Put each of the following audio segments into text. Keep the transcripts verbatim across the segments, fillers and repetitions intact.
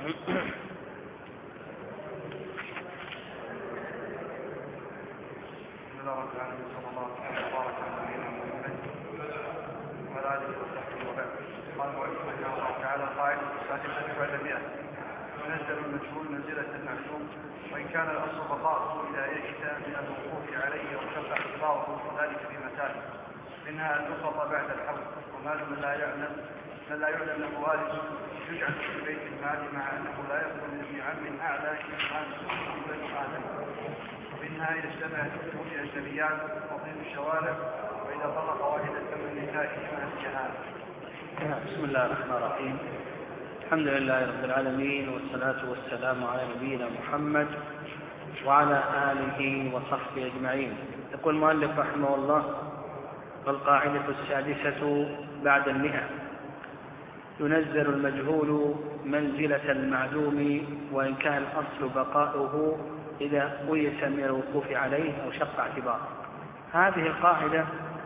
ينزل المجهول منزلة المعلوم وإن كان الأصل بقاؤه إذا يئس من الوقوف عليه وشق اعتباره ذلك بمثال منها اللقطة بعد الحول ومال من لا يعلم من لا يعلم له والد يجعل في بيت المال مع أنه لا يكون من عم أعلى إيمان بين آدم ومنها إذا اشتبهت في الأجنبيات وطين الشوارع وإذا طلق واحدة من النساء من الجهاد. بسم الله الرحمن الرحيم. الحمد لله رب العالمين والصلاة والسلام على نبينا محمد وعلى آله وصحبه أجمعين. يقول المؤلف رحمه الله: والقاعدة السادسة بعد المئة: ينزل المجهول منزلة المعدوم وإن كان الأصل بقاؤه إذا قيس من الوقوف عليه أو شق اعتباره. هذه القاعدة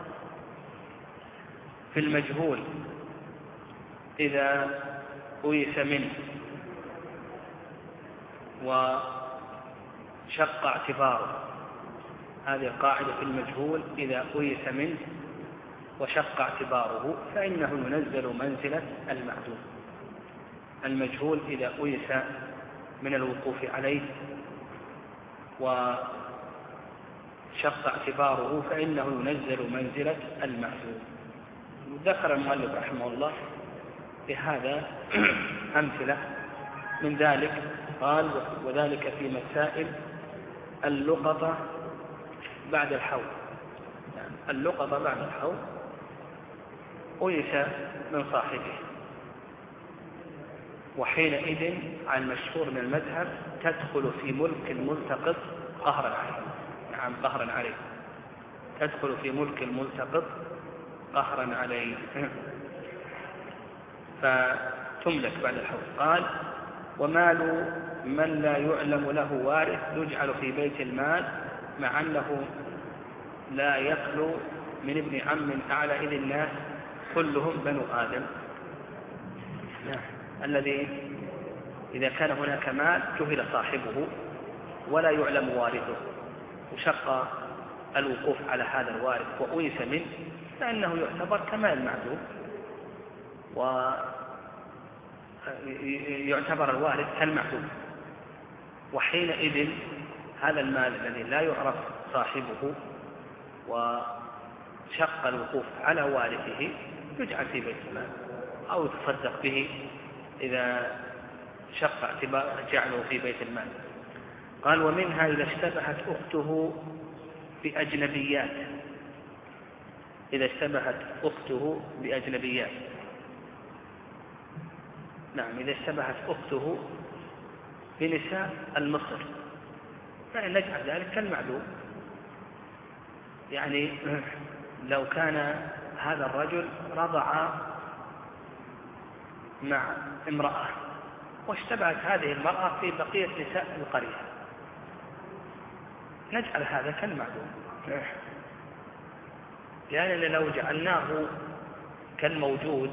في المجهول إذا قيس منه وشق اعتباره. هذه القاعدة في المجهول إذا قيس منه وشق اعتباره فإنه ينزل منزلة المعدوم. المجهول إذا قيس من الوقوف عليه وشق اعتباره فإنه ينزل منزلة المعدوم. ذكر المؤلف رحمه الله بهذا أمثلة من ذلك. قال: وذلك في مسائل اللقطة بعد الحول. يعني اللقطة بعد الحول قيس من صاحبه، وحينئذ عن المشهور من المذهب تدخل في ملك الملتقط قهرا عليه. نعم، قهرا عليه، تدخل في ملك الملتقط قهرا عليه فتملك بعد الحول. قال: ومال من لا يعلم له وارث يجعل في بيت المال مع أنه لا يخلو من ابن عم أعلى إذ الناس كلهم بنو آدم. الذي إذا كان هناك مال جهل صاحبه ولا يعلم وارثه وشق الوقوف على هذا الوارث وأويس منه فإنه يعتبر كمال المعدوم، ويعتبر الوارث كالمعدوم. وحينئذ هذا المال الذي لا يعرف صاحبه وشق الوقوف على وارثه يجعل في بيت المال أو يتصدق به إذا شق اعتبار جعله في بيت المال. قال: ومنها إذا اشتبهت أخته بأجنبيات. إذا اشتبهت أخته بأجنبيات. نعم، إذا اشتبهت أخته بنساء المصر فإن نجعل ذلك كالمعدوم. يعني لو كان هذا الرجل رضع مع امرأة واشتبهت هذه المرأة في بقية نساء القرية نجعل هذا كالمعدوم، يعني لو جعلناه كالموجود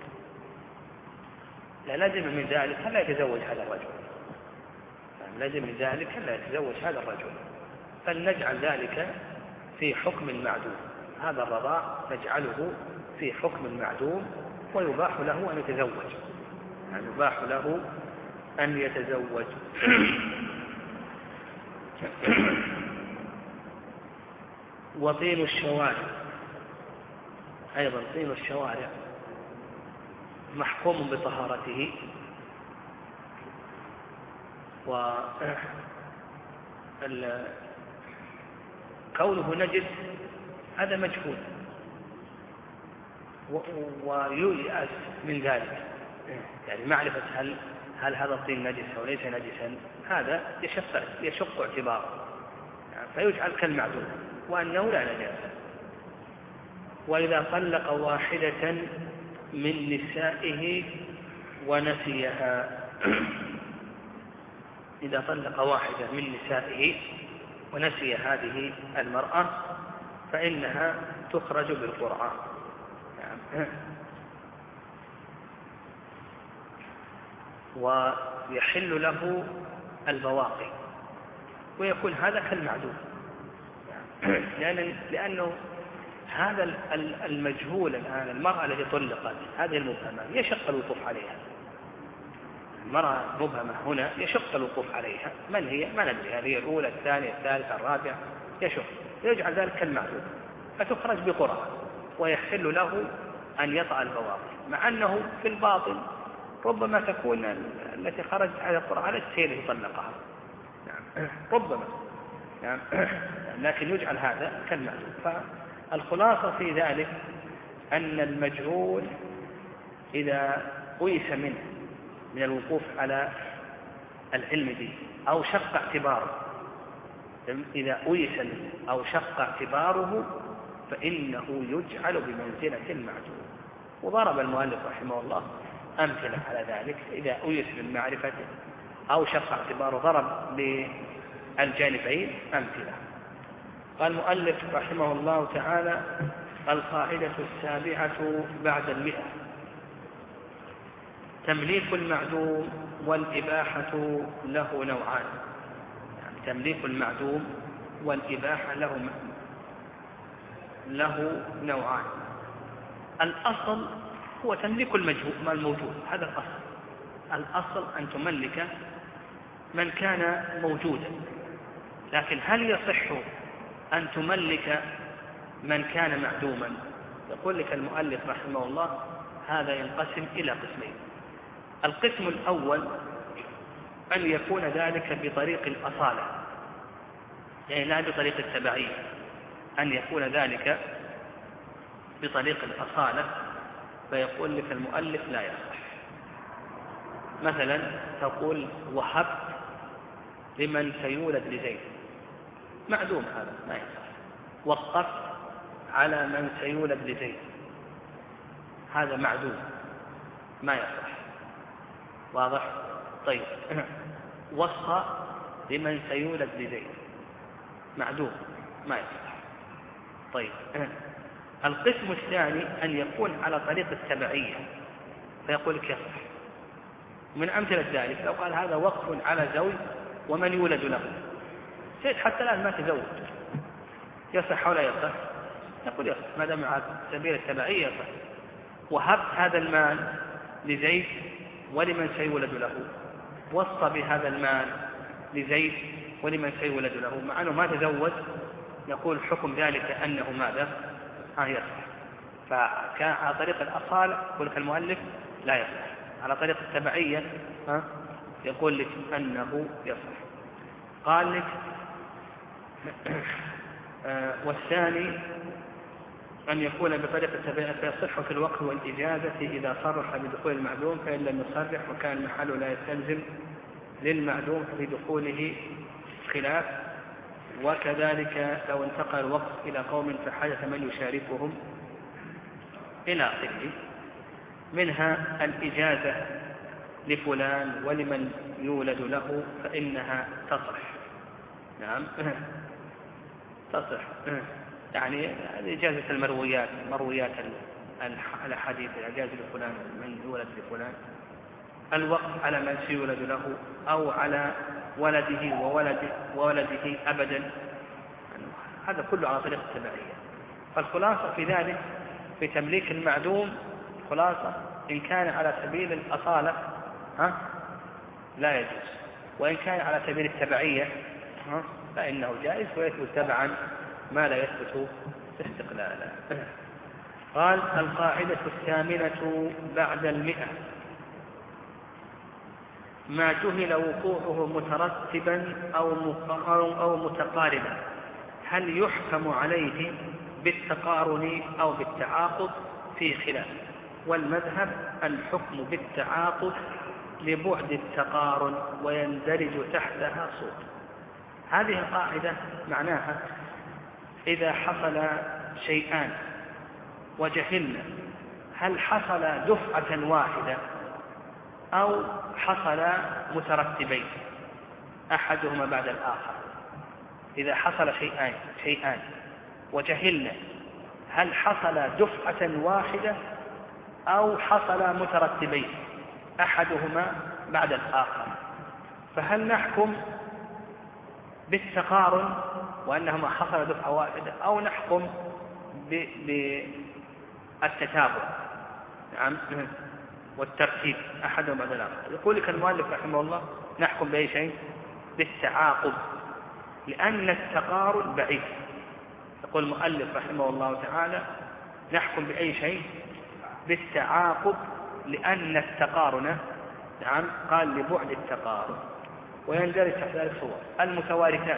لازم من ذلك هل لا يتزوج هذا الرجل، لازم من ذلك هل لا يتزوج هذا الرجل، فلنجعل ذلك في حكم المعدوم. هذا الرضاع نجعله في حكم المعدوم ويباح له أن يتزوج، يعني يباح له أن يتزوج. وطين الشوارع أيضا، طين الشوارع محكوم بطهارته وكونه نجس هذا مجهول ويؤيأس من ذلك، يعني معرفة هل هل هذا الطين نجس أو ليس نجسا هذا يشق يشق اعتباره، يعني فيجعل كالمعدوم وأنه لا نجاسة. وإذا طلق واحدة من نسائه ونسيها. إذا طلق واحدة من نسائه ونسي هذه المرأة فإنها تخرج بالقرعة. ويحل له البواقي، ويكون هذا كالمعدوم. لأن لأنه هذا المجهول الآن، المرأة التي طلقت هذه المبهمة يشق الوقوف عليها، المرأة مبهمة هنا يشق الوقوف عليها، من هي؟ ما ندري، هذه الأولى الثانية الثالثة الرابعة، يشق، يجعل ذلك كالمعدوم، فتخرج بقرعة ويحل له أن يطأ البواقي، مع أنه في الباطن ربما تكون التي خرجت على القرعة ليست هي التي طلقها، نعم. ربما نعم. لكن يجعل هذا كالمعدوم. فالخلاصة في ذلك أن المجهول إذا أيس منه من الوقوف على العلم به أو شق اعتباره، إذا أيس منه أو شق اعتباره فإنه يجعل بمنزلة المعدوم. وضرب المؤلف رحمه الله أمثلة على ذلك، إذا أيس من معرفته أو شق اعتباره ضرب بالجانبين أمثلة. قال المؤلف رحمه الله تعالى: القاعدة السابعة بعد المئة: تمليك المعدوم والإباحة له نوعان. يعني تمليك المعدوم والإباحة له له نوعان. الأصل هو تمليك الموجود، هذا الأصل. الأصل أن تملك من كان موجودا، لكن هل يصح أن تملك من كان معدوما؟ يقول لك المؤلف رحمه الله هذا ينقسم إلى قسمين. القسم الأول أن يكون ذلك بطريق الأصالة، يعني لا بطريق التبعية، أن يكون ذلك بطريق الأصالة، فيقول لك المؤلف لا يصح. مثلا تقول: وهبت لمن سيولد لزيد، معدوم هذا ما يصح. وقفت على من سيولد لزيد، هذا معدوم ما يصح. واضح؟ طيب. وصى لمن سيولد لزيد، معدوم ما يصح. طيب. القسم الثاني أن يكون على طريق التبعية، فيقول لك يصح. من أمثلة ذلك لو قال هذا وقف على زوج ومن يولد له، زيد حتى الآن ما تزوج، يصح ولا يصح؟ يقول يصح ما دام على سبيل التبعية يصح. وهبت هذا المال لزيد ولمن سيولد له، وصى بهذا المال لزيد ولمن سيولد له، مع أنه ما تزوج، يقول حكم ذلك أنه ماذا؟ ها يصح. فكان على طريق الأصالة يقول لك المؤلف لا يصح، على طريق التبعية ها يقول لك أنه يصح. قال لك آه والثاني أن يكون بطريق التبعية فيصح في الوقف والإجازة إذا صرح بدخول المعدوم، فإن لم يصرح وكان المحل لا يستلزم للمعدوم في دخوله خلاف. وكذلك لو انتقل الوقف إلى قوم فحدث من يشاركهم إلى آخره. منها الإجازة لفلان ولمن يولد له فإنها تصح. نعم تصح، يعني إجازة المرويات، مرويات الحديث، الإجازة لفلان من يولد لفلان. الوقف على من سيولد له أو على ولده وولده, وولده أبدا، هذا كله على طريق التبعية. فالخلاصة في ذلك في تمليك المعدوم، خلاصة إن كان على سبيل الأصالة ها لا يجوز، وإن كان على سبيل التبعية ها فإنه جائز ويثبت تبعا ما لا يثبت استقلالا. قال: القاعدة الثامنة بعد المئة: ما جهل وقوعه مترتبا أو متقاربا، هل يحكم عليه بالتقارن أو بالتعاقب؟ في خلاف، والمذهب الحكم بالتعاقب لبعد التقارن ويندرج تحتها صوت. هذه القاعدة معناها إذا حصل شيئان وجهلنا هل حصل دفعة واحدة أو حصل مترتبين أحدهما بعد الآخر، إذا حصل شيئان شيئان وجهلنا هل حصل دفعة واحدة أو حصل مترتبين أحدهما بعد الآخر، فهل نحكم بالتقارن وأنهما حصل دفعة واحدة، أو نحكم بالتتابع نعم والترتيب أحدهم بعد الآخر؟ يقول لك المؤلف رحمه الله نحكم بأي شيء؟ بالتعاقب، لأن التقارن بعيد. يقول المؤلف رحمه الله تعالى نحكم بأي شيء؟ بالتعاقب، لأن التقارن نعم قال لبعد التقارن. ويندرج تحت ذلك صور المتوارثان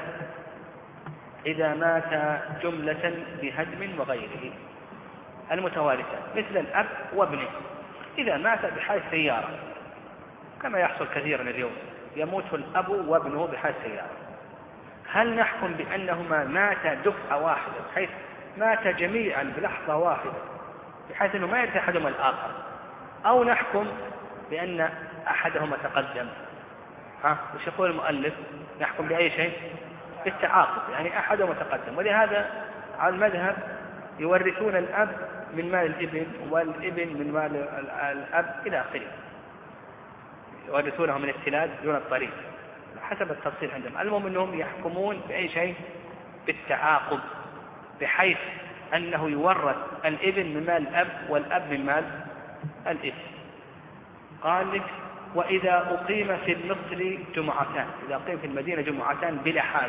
إذا مات جملة بهدم وغيره. المتوارثان مثل الأب وابنه إذا مات بحال سيارة، كما يحصل كثيرا اليوم، يموت الأب وابنه بحال سيارة، هل نحكم بأنهما ماتا دفعة واحدة بحيث مات جميعا بلحظة واحدة بحيث أنه ما يرث أحدهما الآخر، أو نحكم بأن أحدهما تقدم؟ ها وش يقول المؤلف؟ نحكم بأي شيء؟ بالتعاقب، يعني أحدهما تقدم. ولهذا على المذهب يورثون الأب من مال الابن والابن من مال الأب إلى آخره، يورثونه من التلاد دون الطريق حسب التفصيل عندهم. المهم أنهم يحكمون بأي شيء؟ بالتعاقب، بحيث أنه يورث الابن من مال الأب والأب من مال الابن. قال لك وإذا أقيم في المصر جمعتان، إذا أقيم في المدينة جمعتان بلا حاجة،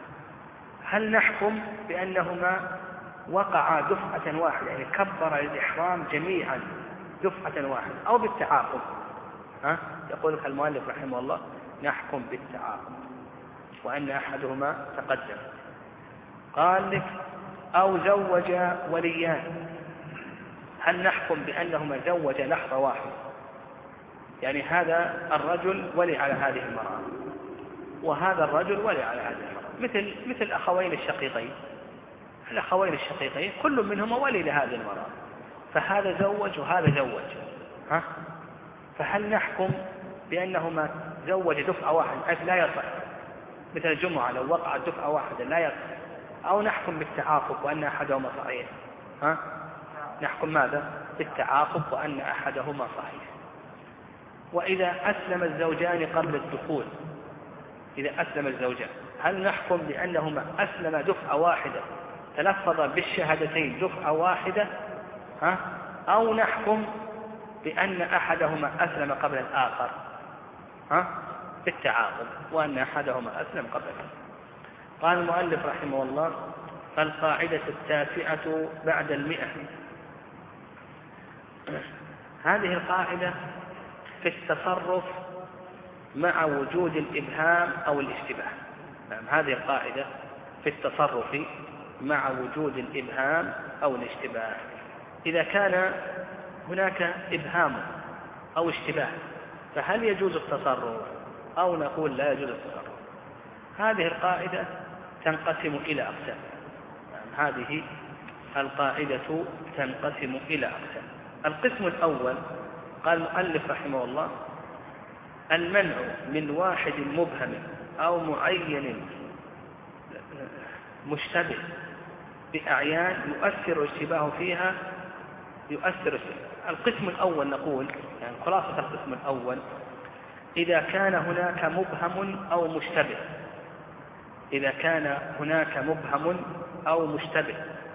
هل نحكم بأنهما وقع دفعة واحدة، يعني كبر الإحرام جميعا دفعة واحدة، أو بالتعاقب؟ ها؟ يقول لك المؤلف رحمه الله نحكم بالتعاقب وأن أحدهما تقدم. قال لك أو زوج وليان، هل نحكم بأنهما زوج لحظة واحدة، يعني هذا الرجل ولي على هذه المرأة وهذا الرجل ولي على هذه المرأة، مثل مثل أخوين الشقيقين، الأخوين الشقيقين كل منهما ولي لهذه المرأة، فهذا زوج وهذا زوج، ها؟ فهل نحكم بأنهما زوج دفعة واحدة حيث لا يصح، مثل الجمعة لو وقعت دفعة واحدة لا يصح، أو نحكم بالتعاقب وأن أحدهما صحيح؟ ها؟ نحكم ماذا؟ بالتعاقب وأن أحدهما صحيح. وإذا أسلم الزوجان قبل الدخول، إذا أسلم الزوجان هل نحكم بأنهما أسلم دفعة واحدة، تلفظ بالشهادتين دفعة واحدة، ها؟ أو نحكم بأن أحدهما أسلم قبل الآخر؟ ها؟ بالتعاقب وأن أحدهما أسلم قبل الآخر. قال المؤلف رحمه الله القاعدة التاسعة بعد المئة. هذه القاعدة في التصرف مع وجود الإبهام أو الاشتباه. نعم هذه القاعدة في التصرف مع وجود الإبهام أو الاشتباه، إذا كان هناك إبهام أو اشتباه فهل يجوز التصرف أو نقول لا يجوز التصرف؟ هذه القاعدة تنقسم إلى أقسام. نعم هذه القاعدة تنقسم إلى أقسام. القسم الأول قال المؤلف رحمه الله المنع من واحد مبهم أو معين مشتبه بأعيان يؤثر اشتباه فيها يؤثر اشتباه. القسم الأول نقول يعني خلاصة القسم الأول إذا كان هناك مبهم أو مشتبه، إذا كان هناك مبهم أو مشتبه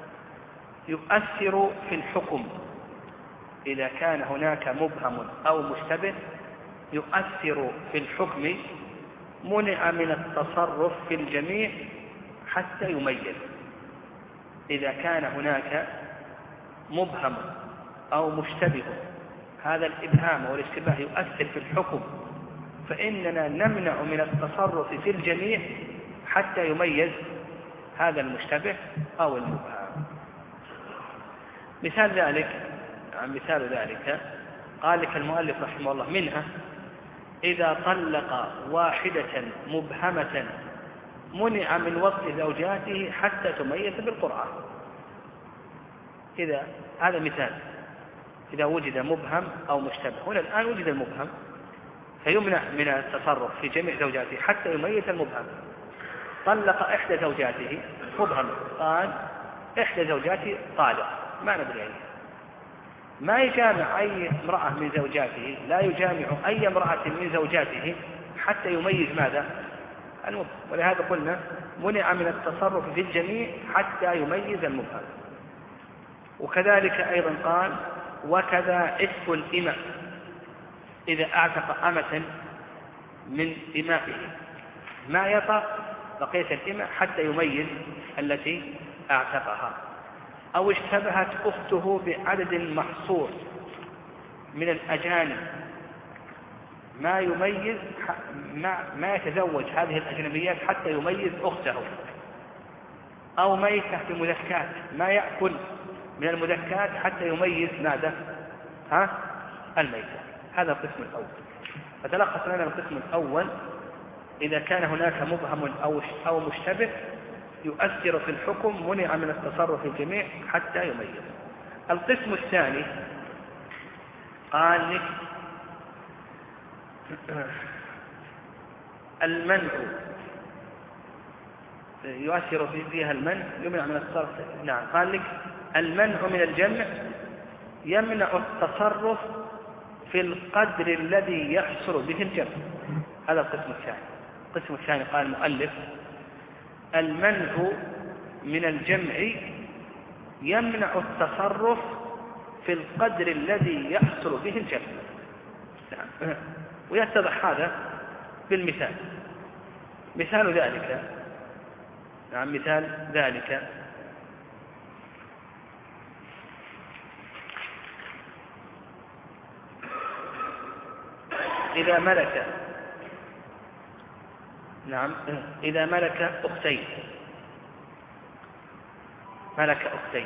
يؤثر في الحكم، إذا كان هناك مبهم أو مشتبه يؤثر في الحكم منع من التصرف في الجميع حتى يميز. إذا كان هناك مبهم أو مشتبه هذا الإبهام والاشتباه يؤثر في الحكم فإننا نمنع من التصرف في الجميع حتى يميز هذا المشتبه أو المبهم. مثال ذلك مثال ذلك قال لك المؤلف رحمه الله منها إذا طلق واحدة مبهمة منع من وطء زوجاته حتى تميز بالقرآن. إذا هذا مثال إذا وجد مبهم أو مشتبه، هنا الآن وجد المبهم فيمنع من التصرف في جميع زوجاته حتى يميز المبهم. طلق إحدى زوجاته مبهم، قال إحدى زوجاته طالق ما ندري أيه، ما يجامع أي امرأة من زوجاته، لا يجامع أي امرأة من زوجاته حتى يميز ماذا؟ المبهم. ولهذا قلنا منع من التصرف في الجميع حتى يميز المبهم. وكذلك أيضا قال وكذا عتق الإماء إذا أعتق أمة من إمائه ما يطأ بقية الإماء حتى يميز التي أعتقها. أو اشتبهت أخته بعدد محصور من الأجانب ما يميز ما, ما يتزوج هذه الأجنبيات حتى يميز أخته. أو ميتة في مذكات ما يأكل من المذكات حتى يميز ماذا؟ ها؟ الميتة. هذا القسم الأول. فتلخص لنا القسم الأول إذا كان هناك مبهم أو أو مشتبه يؤثر في الحكم منع من التصرف في الجميع حتى يميز. القسم الثاني قال لك المنع يؤثر فيها المنع يمنع من التصرف. نعم قال لك المنع من الجمع يمنع التصرف في القدر الذي يحصل به الجمع. هذا القسم الثاني. القسم الثاني قال المؤلف المنع من الجمع يمنع التصرف في القدر الذي يحصل به الجمع. نعم. ويتضح هذا بالمثال. مثال ذلك نعم مثال ذلك إذا ملك نعم إذا ملك أختين ملك أختين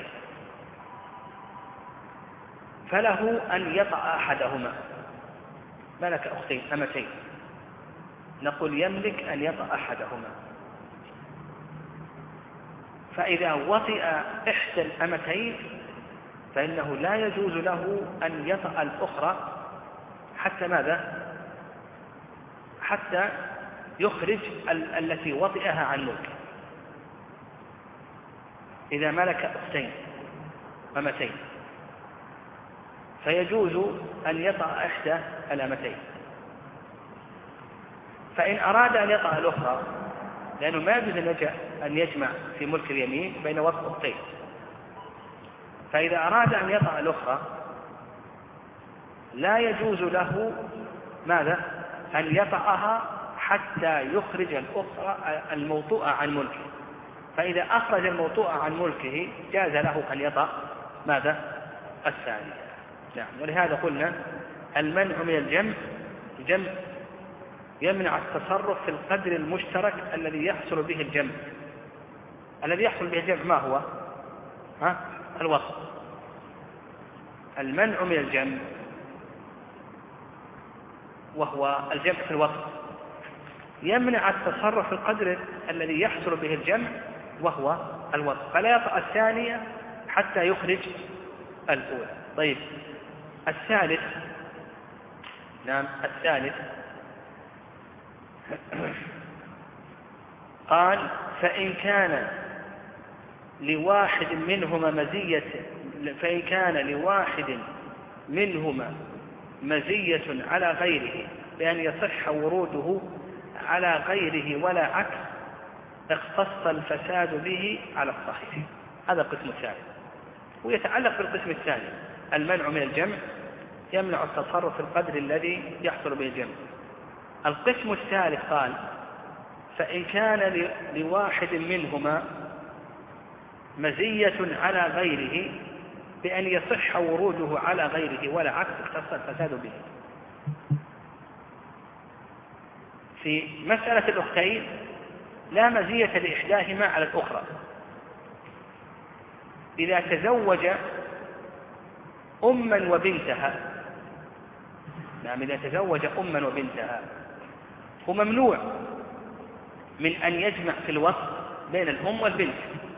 فله أن يطأ أحدهما. ملك أختين أمتين نقول يملك أن يطأ أحدهما. فإذا وطئ إحدى الأمتين فإنه لا يجوز له أن يطأ الأخرى حتى ماذا؟ حتى يخرج ال التي وطئها عن ملكه. إذا ملك أختين أمتين فيجوز أن يطأ إحدى الأمتين. فإن أراد أن يطأ الأخرى لأنه ما يجوز أن يجمع في ملك اليمين بين وطء أختين، فإذا أراد أن يطأ الأخرى لا يجوز له ماذا؟ أن يطأها حتى يخرج الأخرى الموطوءة عن ملكه. فإذا أخرج الموطوءة عن ملكه جاز له أن يطأ ماذا؟ الثاني. نعم. ولهذا قلنا المنع من الجمع الجمع يمنع التصرف في القدر المشترك الذي يحصل به الجمع. الذي يحصل به الجمع ما هو؟ ها؟ الوصف. المنع من الجمع وهو الجمع في الوصف يمنع التصرف في القدر الذي يحصل به الجمع وهو الوصف، فلا يطأ الثانية حتى يخرج الأولى. طيب الثالث نعم الثالث قال فإن كان لواحد منهما مزية فإن كان لواحد منهما مزية على غيره بأن يصح وروده على غيره ولا عكس اختص الفساد به على الصحيح. هذا القسم الثاني ويتعلق بالقسم الثاني. المنع من الجمع يمنع التصرف في القدر الذي يحصل به الجمع. القسم الثالث قال فإن كان لواحد منهما مزية على غيره بأن يصح وروده على غيره ولا عكس اختص الفساد به. في مسألة الأختين لا مزية لإحداهما على الأخرى. إذا تزوج أما وبنتها نعم إذا تزوج أما وبنتها هو ممنوع من أن يجمع في الوصف بين الأم والبنت،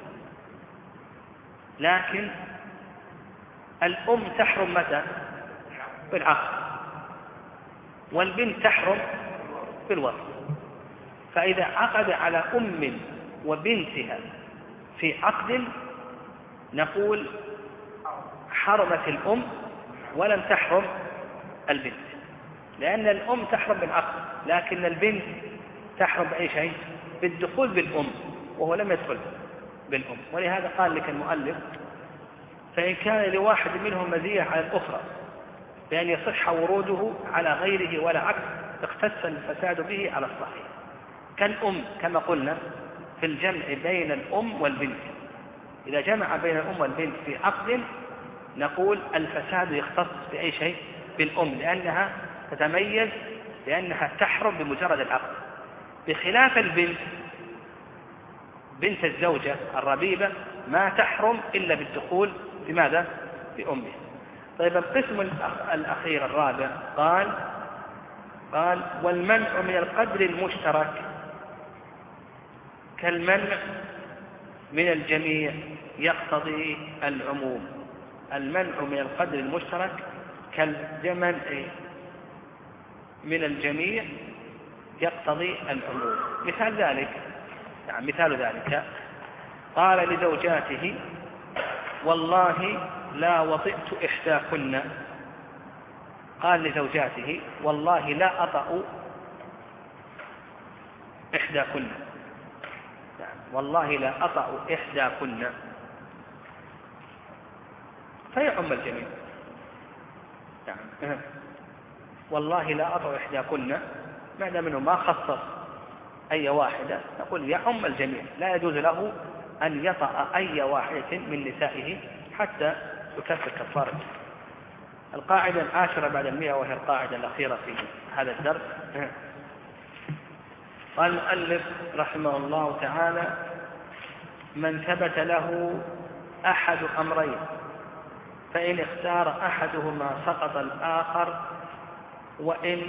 لكن الأم تحرم متى؟ بالعقد، والبنت تحرم بالوصف. فإذا عقد على أم وبنتها في عقد نقول حرمت الأم ولم تحرم البنت. لأن الأم تحرم بالعقد، لكن البنت تحرم بأي شيء؟ بالدخول بالأم، وهو لم يدخل بالأم. ولهذا قال لك المؤلف: فإن كان لواحد منهم مزية على الأخرى بأن يصح وروده على غيره ولا عكس اختص الفساد به على الصحيح، كالأم كما قلنا في الجمع بين الأم والبنت. إذا جمع بين الأم والبنت في عقد نقول الفساد يختص بأي شيء؟ بالأم، لأنها تتميز لأنها تحرم بمجرد العقد، بخلاف البنت، بنت الزوجة الربيبة ما تحرم إلا بالدخول بماذا؟ بأمه. طيب القسم الأخير الرابع قال قال والمنع من القدر المشترك كالمنع من الجميع يقتضي العموم. المنع من القدر المشترك كالمنع من الجميع يقتضي العموم. مثال ذلك يعني مثال ذلك قال لزوجاته: والله لا وطئت إحداكن. قال لزوجاته: والله لا أطأ إحداكن، يعني والله لا أطأ إحداكن، فيعم الجميع. يعني والله لا أطأ إحداكن، ما دام منه ما خصص أي واحدة نقول يعم الجميع، لا يجوز له أن يطأ أي واحدة من نسائه حتى يكفر كفارة. القاعدة العاشرة بعد المئة وهي القاعدة الأخيرة في هذا الدرس. قال المؤلف رحمه الله تعالى: من ثبت له أحد أمرين فإن اختار أحدهما سقط الآخر، وإن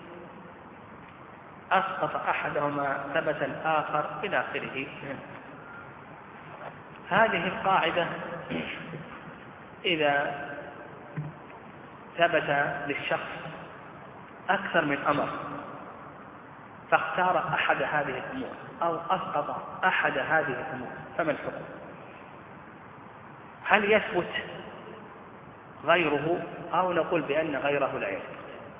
أسقط أحدهما ثبت الآخر، إلى آخره. هذه القاعدة إذا ثبت للشخص أكثر من أمر فاختار أحد هذه الأمور أو أسقط أحد هذه الأمور فما الحكم؟ هل يثبت غيره أو نقول بأن غيره لا يثبت؟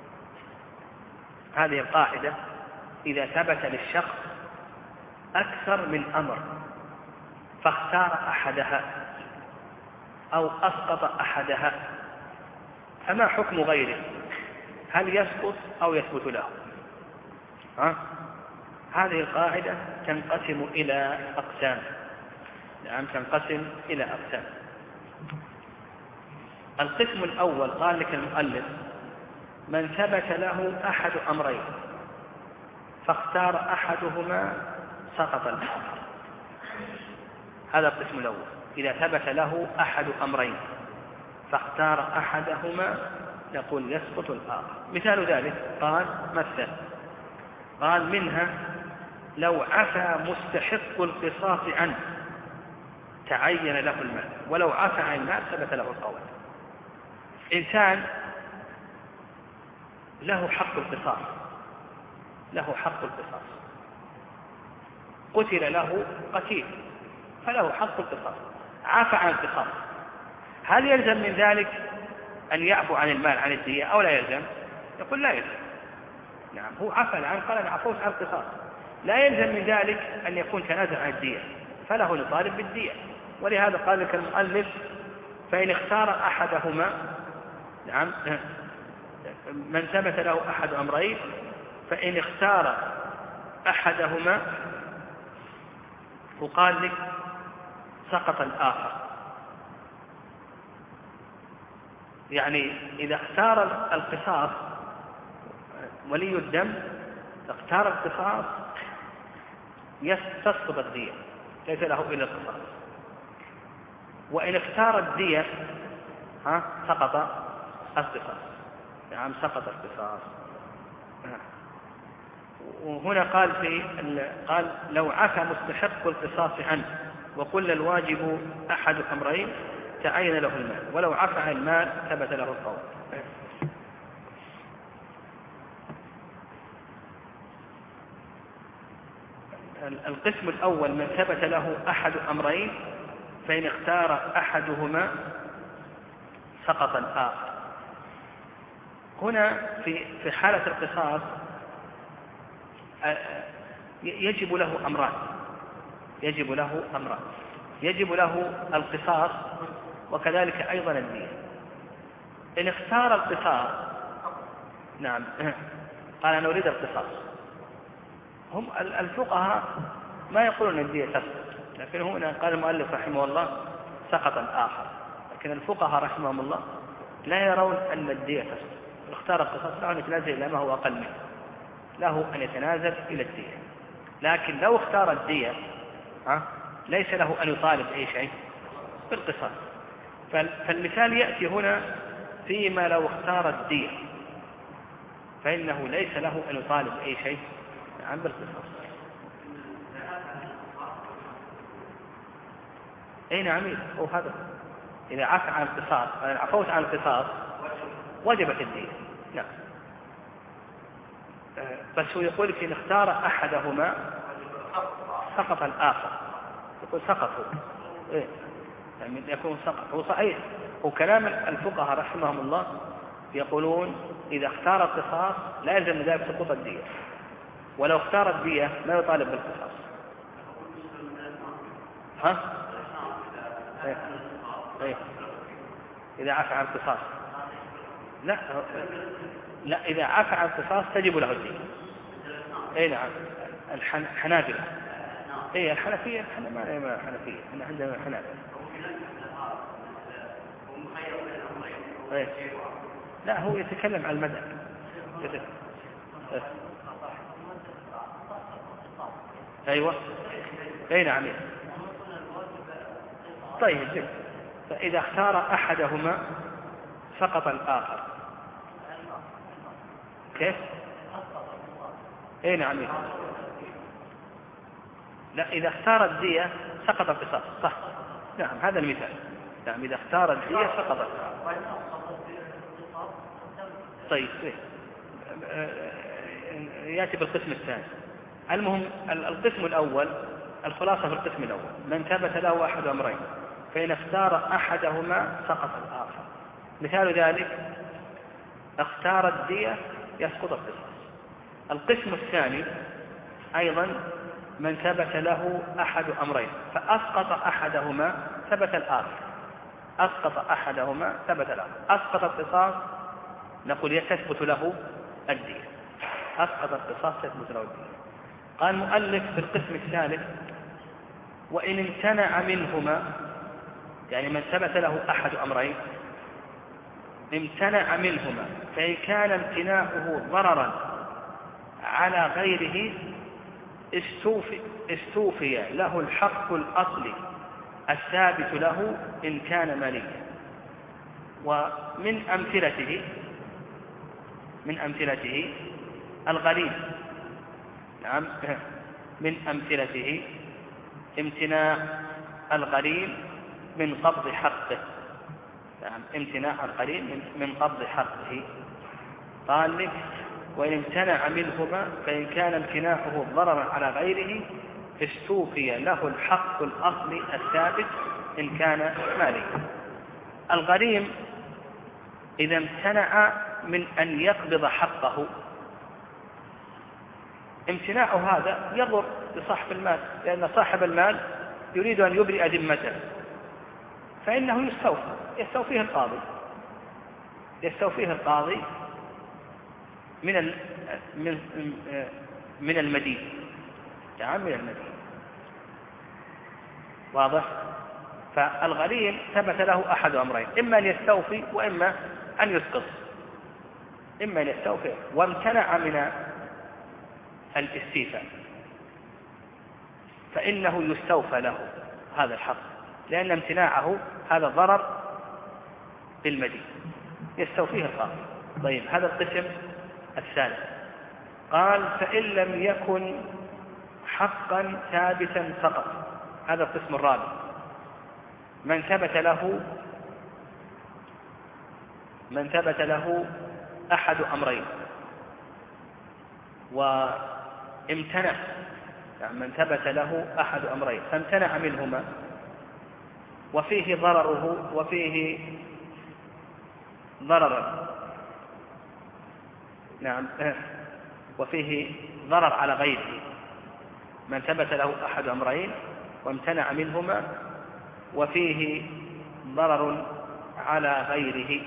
هذه القاعدة إذا ثبت للشخص أكثر من أمر فاختار أحدها أو أسقط أحدها فما حكم غيره؟ هل يسقط أو يثبت له؟ ها؟ هذه القاعدة تنقسم إلى أقسام. نعم تنقسم إلى أقسام. القسم الأول قال لك المؤلف: من ثبت له أحد أمرين فاختار أحدهما سقط الآخر. هذا القسم الأول، إذا ثبت له أحد أمرين فاختار أحدهما نقول يسقط الآخر. مثال ذلك قال مثل قال منها: لو عفى مستحق القصاص عنه تعين له المال، ولو عفى عن المال ثبت له القول. إنسان له حق القصاص له حق القصاص قتل له قتيل فله حق القصاص، عفى عن القصاص، هل يلزم من ذلك أن يعفو عن المال عن الدية أو لا يلزم؟ يقول لا يلزم. نعم هو عفى الآن قال أنا عفوت عن القصاص، لا يلزم من ذلك أن يكون تنازل عن الدية، فله يطالب بالدية. ولهذا قال لك المؤلف: فإن اختار أحدهما، نعم من ثبت له أحد أمرين فإن اختار أحدهما وقال لك سقط الآخر. يعني إذا اختار القصاص ولي الدم اختار القصاص تسقط الدية، ليس له إلا القصاص. وإن اختار الدية ها سقط القصاص. نعم سقط القصاص. وهنا قال في قال: لو عفى مستحق القصاص عنه وقل الواجب أحد أمرين تعين له المال، ولو عفى عن المال ثبت له القول. القسم الأول: من ثبت له أحد أمرين فإن اختار أحدهما سقط الآخر. هنا في في حالة القصاص يجب له أمران يجب له أمران يجب له القصاص وكذلك أيضا الدية. إن اختار القصاص، نعم، قال أنا أريد القصاص، هم الفقهاء ما يقولون الدية تسقط، لكن هنا قال المؤلف رحمه الله سقط الآخر، لكن الفقهاء رحمهم الله لا يرون أن الدية تسقط. اختار القصاص له أن يتنازل إلى ما هو أقل منه، له أن يتنازل إلى الدية. لكن لو اختار الدية ليس له أن يطالب أي شيء بالقصاص. فالمثال يأتي هنا فيما لو اختار الدية فإنه ليس له أن يطالب أي شيء عن بالقصاص. أي نعم، هو هذا إذا عفى عن القصاص، إذا عفوت عن القصاص وجبت الدية. نعم، بس هو يقول لك إن اختار أحدهما سقط الآخر، يقول سقط هو إيه؟ يعني يكون سقط هو صحيح. وكلام الفقهاء رحمهم الله يقولون إذا اختار القصاص لا يلزم من ذلك سقوط الدية، ولو اختار الدية لا يطالب بالقصاص. ها؟ إيه؟ إيه؟ إذا عفى عن القصاص لا لا إذا عفى عن القصاص تجب له الدية. أي نعم، الحنابلة إيه الحنفية، احنا ما لنا حنفية، احنا عندنا حنابلة. إيه؟ لا، هو يتكلم عن المذهب. إيه؟ أيوة، أي نعم. طيب جدا. فإذا اختار أحدهما سقط الآخر. كيف؟ أي نعم. لا، إذا اختار الدية سقط القصاص، صح. نعم، هذا المثال. نعم، إذا اختار الدية سقط. طيب يأتي بالقسم الثاني. المهم القسم الأول، الخلاصة في القسم الأول من ثبت له أحد أمرين فإن اختار أحدهما سقط الآخر. مثال ذلك اختار الدية يسقط القصاص. القسم الثاني أيضا من ثبت له أحد أمرين فأسقط أحدهما ثبت الآخر، أسقط أحدهما ثبت الآخر. أسقط القصاص نقول تثبت له الدية، أسقط القصاص تثبت له الدية. قال المؤلف في القسم الثالث وإن امتنع منهما، يعني من ثبت له أحد أمرين امتنع منهما فإن كان امتناعه ضررا على غيره استوفي, استوفي له الحق الأصلي الثابت له إن كان ماليا. ومن أمثلته من أمثلته الغريب. نعم، من أمثلته امتناع الغريم من قبض حقه. نعم، امتناع الغريم من قبض حقه. قال لك وإن امتنع منهما فإن كان امتناعه ضررا على غيره استوفي له الحق الأصلي الثابت إن كان ماليا. الغريم إذا امتنع من أن يقبض حقه، امتناعه هذا يضر بصاحب المال، لأن صاحب المال يريد أن يبرئ ذمته، فإنه يستوفي يستوفيه القاضي يستوفيه القاضي من من من المدين. نعم، من المدين. واضح؟ فالغريم ثبت له أحد أمرين، إما أن يستوفي وإما أن يسقط. إما أن يستوفي وامتنع من الاستيفاء فإنه يستوفى له هذا الحق، لأن امتناعه هذا ضرر بالمدين، يستوفيه القاضي. طيب، هذا القسم الثالث. قال فإن لم يكن حقا ثابتا فقط. هذا القسم الرابع، من ثبت له من ثبت له أحد أمرين وامتنع، يعني من ثبت له أحد أمرين فامتنع منهما وفيه ضرره وفيه ضررا نعم وفيه ضرر على غيره، من ثبت له أحد أمرين وامتنع منهما وفيه ضرر على غيره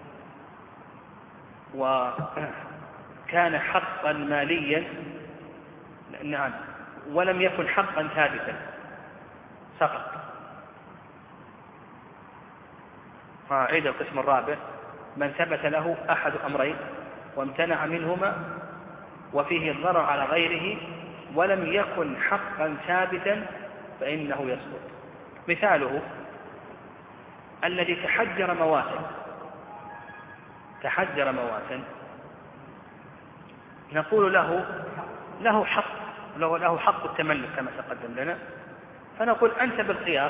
وكان حقا ماليا، نعم، ولم يكن حقا ثابتا سقط. عيد القسم الرابع: من ثبت له أحد أمرين وامتنع منهما وفيه الضرر على غيره ولم يكن حقا ثابتا فإنه يسقط. مثاله الذي تحجر مواتا تحجر مواتا نقول له له حق له, له حق التملك كما تقدم لنا، فنقول أنت بالخيار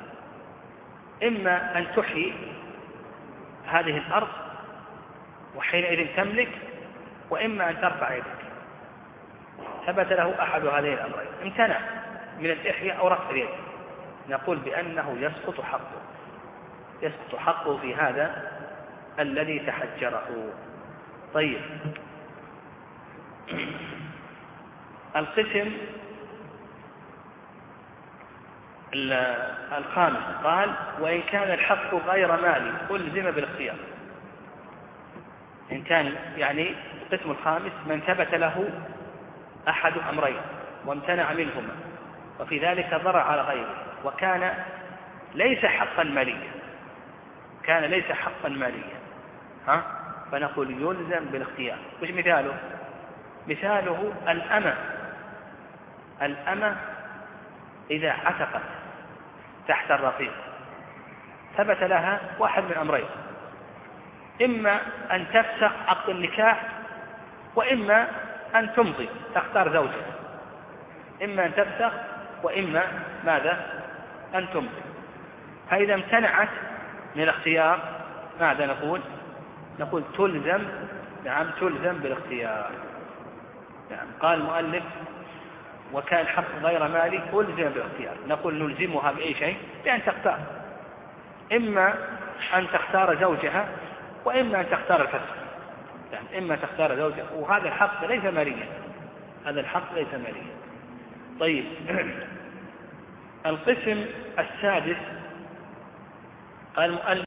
إما أن تحيي هذه الأرض وحينئذ تملك، وإما أن ترفع يدك. ثبت له أحد هذين الأمرين، امتنع من الإحياء أو رفع اليد، نقول بأنه يسقط حقه يسقط حقه في هذا الذي تحجره. طيب، القسم الخامس قال: وإن كان الحق غير مالي ألزم بالاختيار. إن كان يعني القسم الخامس من ثبت له أحد أمرين وامتنع منهما وفي ذلك ضرر على غيره وكان ليس حقا ماليا كان ليس حقا ماليا ها فنقول يلزم بالاختيار. وش مثاله؟ مثاله الأمة الأمة إذا عتقت تحت الرقيق ثبت لها واحد من أمرين: إما أن تفسخ عقد النكاح وإما أن تمضي تختار زوجها. إما أن تفسخ وإما ماذا؟ أن تمضي. فإذا امتنعت من الاختيار ماذا نقول؟ نقول تلزم نعم تلزم بالاختيار. نعم. قال المؤلف: وكان حق غير مالي ألزم بالاختيار. نقول نلزمها بأي شيء؟ بأن تختار، إما أن تختار زوجها وإما أن تختار الفسخ. يعني إما تختار زوجها، وهذا الحق ليس ماليا هذا الحق ليس ماليا. طيب، القسم السادس قال المؤلف: